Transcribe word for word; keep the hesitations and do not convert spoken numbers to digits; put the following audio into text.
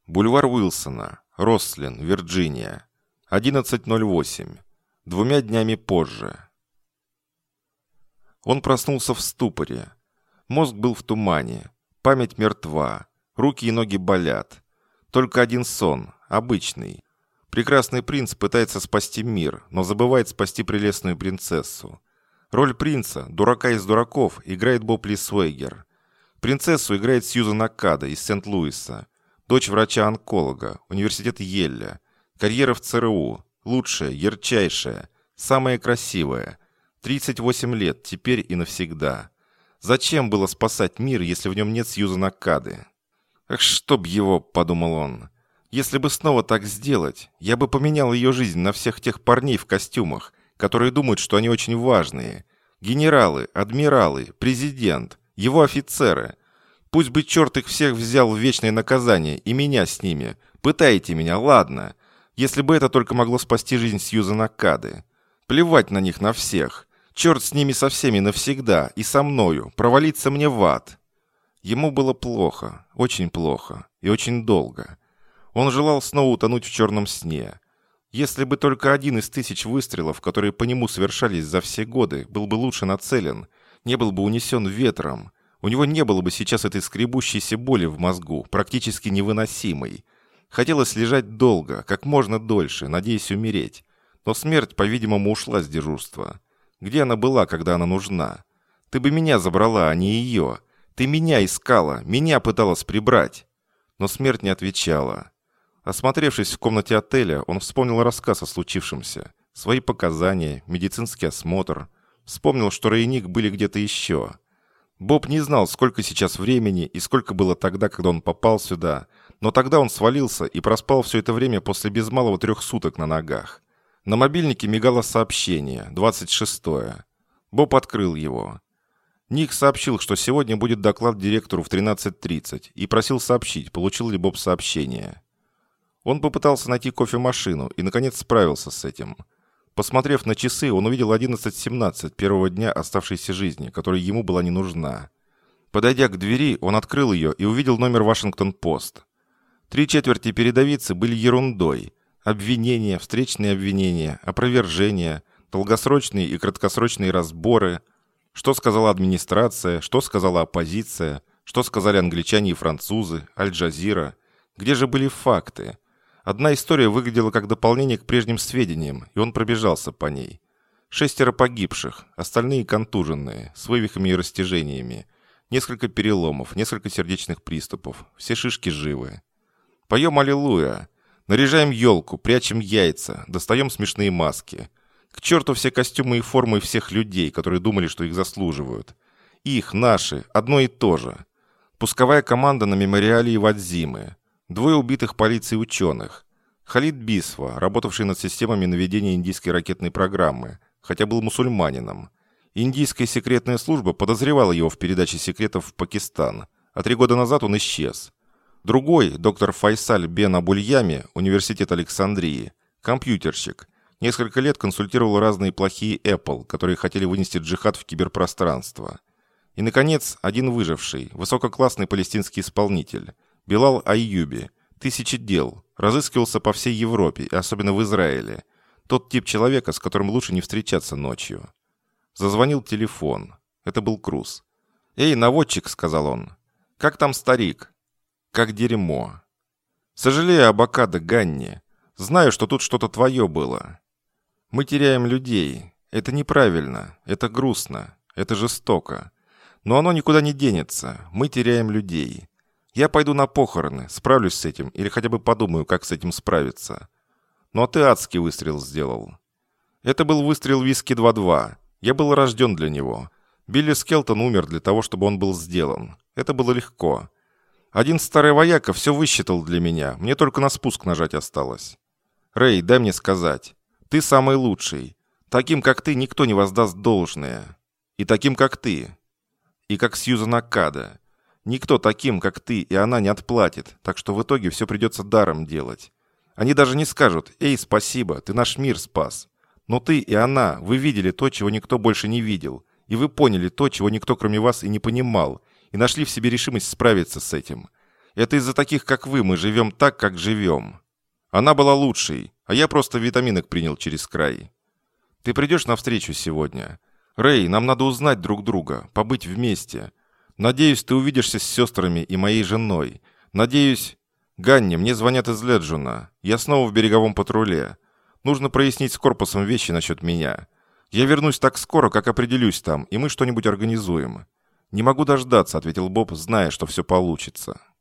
Бульвар Уилсона, Рослин, Вирджиния. одиннадцать ноль восемь. Двумя днями позже. Он проснулся в ступоре. Мозг был в тумане. Память мертва. Руки и ноги болят. Только один сон, обычный. Прекрасный принц пытается спасти мир, но забывает спасти прелестную принцессу. Роль принца, дурака из дураков, играет Боб Лисуэгер. Принцессу играет Сьюзан Акада из Сент-Луиса. Дочь врача-онколога, университет Йелля. Карьера в ЦРУ. Лучшая, ярчайшая, самая красивая. тридцать восемь лет, теперь и навсегда. Зачем было спасать мир, если в нем нет Сьюзан Акады? «Ах, чтоб его», — подумал он. «Если бы снова так сделать, я бы поменял ее жизнь на всех тех парней в костюмах, которые думают, что они очень важные. Генералы, адмиралы, президент, его офицеры. Пусть бы черт их всех взял в вечное наказание, и меня с ними. Пытайте меня, ладно. Если бы это только могло спасти жизнь Сьюзан Акады. Плевать на них, на всех. Черт с ними со всеми навсегда, и со мною. Провалиться мне в ад». Ему было плохо, очень плохо и очень долго. Он желал снова утонуть в черном сне. Если бы только один из тысяч выстрелов, которые по нему совершались за все годы, был бы лучше нацелен, не был бы унесен ветром, у него не было бы сейчас этой скребущейся боли в мозгу, практически невыносимой. Хотелось лежать долго, как можно дольше, надеясь умереть. Но смерть, по-видимому, ушла с дежурства. Где она была, когда она нужна? Ты бы меня забрала, а не ее. Ты меня искала, меня пыталась прибрать. Но смерть не отвечала. Осмотревшись в комнате отеля, он вспомнил рассказ о случившемся. Свои показания, медицинский осмотр. Вспомнил, что Рэй и Ник были где-то еще. Боб не знал, сколько сейчас времени и сколько было тогда, когда он попал сюда. Но тогда он свалился и проспал все это время после без малого трех суток на ногах. На мобильнике мигало сообщение, двадцать шестое. Боб открыл его. Ник сообщил, что сегодня будет доклад директору в тринадцать тридцать, и просил сообщить, получил ли Боб сообщение. Он попытался найти кофемашину и, наконец, справился с этим. Посмотрев на часы, он увидел одиннадцать семнадцать первого дня оставшейся жизни, которая ему была не нужна. Подойдя к двери, он открыл ее и увидел номер «Вашингтон-Пост». Три четверти передовицы были ерундой. Обвинения, встречные обвинения, опровержения, долгосрочные и краткосрочные разборы. Что сказала администрация, что сказала оппозиция, что сказали англичане и французы, Аль-Джазира. Где же были факты? Одна история выглядела как дополнение к прежним сведениям, и он пробежался по ней. Шестеро погибших, остальные контуженные, с вывихами и растяжениями. Несколько переломов, несколько сердечных приступов. Все шишки живы. Поем «Аллилуйя». Наряжаем елку, прячем яйца, достаем смешные маски. К черту все костюмы и формы всех людей, которые думали, что их заслуживают. Их, наши, одно и то же. Пусковая команда на мемориале Ивадзимы. Двое убитых полицией ученых. Халид Бисва, работавший над системами наведения индийской ракетной программы, хотя был мусульманином. Индийская секретная служба подозревала его в передаче секретов в Пакистан, а три года назад он исчез. Другой, доктор Файсаль бен Абульями, университет Александрии, компьютерщик, несколько лет консультировал разные плохие Apple, которые хотели вынести джихад в киберпространство. И, наконец, один выживший, высококлассный палестинский исполнитель, Билал Айюби, тысячи дел, разыскивался по всей Европе, и особенно в Израиле. Тот тип человека, с которым лучше не встречаться ночью. Зазвонил телефон. Это был Круз. «Эй, наводчик», — сказал он, — «как там старик?» «Как дерьмо». «Сожалею об Акадо, Ганни. Знаю, что тут что-то твое было. Мы теряем людей. Это неправильно, это грустно, это жестоко. Но оно никуда не денется. Мы теряем людей. Я пойду на похороны, справлюсь с этим, или хотя бы подумаю, как с этим справиться. Ну а ты адский выстрел сделал». Это был выстрел виски два-два. Я был рожден для него. Билли Скелтон умер для того, чтобы он был сделан. Это было легко. Один старый вояка все высчитал для меня. Мне только на спуск нажать осталось. Рэй, дай мне сказать. Ты самый лучший. Таким, как ты, никто не воздаст должное. И таким, как ты. И как Сьюзан Акада. Никто таким, как ты, и она не отплатит, так что в итоге все придется даром делать. Они даже не скажут: «Эй, спасибо, ты наш мир спас». Но ты и она, вы видели то, чего никто больше не видел. И вы поняли то, чего никто кроме вас и не понимал. И нашли в себе решимость справиться с этим. Это из-за таких, как вы, мы живем так, как живем. Она была лучшей, а я просто витаминок принял через край. Ты придешь навстречу сегодня? Рэй, нам надо узнать друг друга, побыть вместе. Надеюсь, ты увидишься с сестрами и моей женой. Надеюсь... Ганни, мне звонят из Леджуна. Я снова в береговом патруле. Нужно прояснить с корпусом вещи насчет меня. Я вернусь так скоро, как определюсь там, и мы что-нибудь организуем. «Не могу дождаться», — ответил Боб, зная, что все получится.